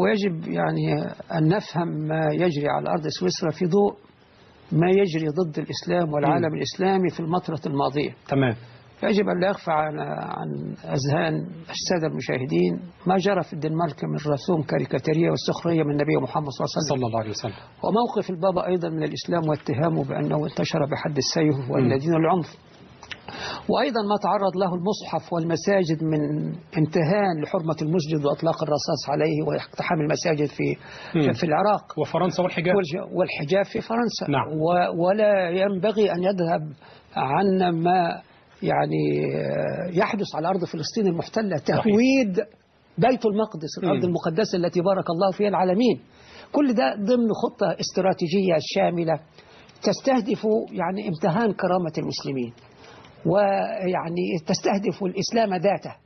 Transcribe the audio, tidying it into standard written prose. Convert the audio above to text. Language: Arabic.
ويجب يعني أن نفهم ما يجري على أرض سويسرا في ضوء ما يجري ضد الإسلام والعالم الإسلامي في الفترة الماضية. تمام. يجب أن لا يخفى عن أذهان السادة المشاهدين ما جرى في الدنمارك من رسوم كاريكاتيرية والسخرية من النبي محمد صلى الله عليه وسلم. وموقف البابا أيضا من الإسلام واتهامه بأنه انتشر بحد السيف والذين العنف. وأيضا ما تعرض له المصحف والمساجد من امتهان لحرمة المسجد وأطلاق الرصاص عليه واقتحام المساجد في العراق. وفرنسا والحجاب في فرنسا. نعم. ولا ينبغي أن يذهب عنا ما يعني يحدث على أرض فلسطين المحتلة، تهويد بيت المقدس، الأرض المقدسة التي بارك الله فيها العالمين. كل ده ضمن خطة استراتيجية شاملة تستهدف يعني امتهان كرامة المسلمين، ويعني تستهدف الإسلام ذاته.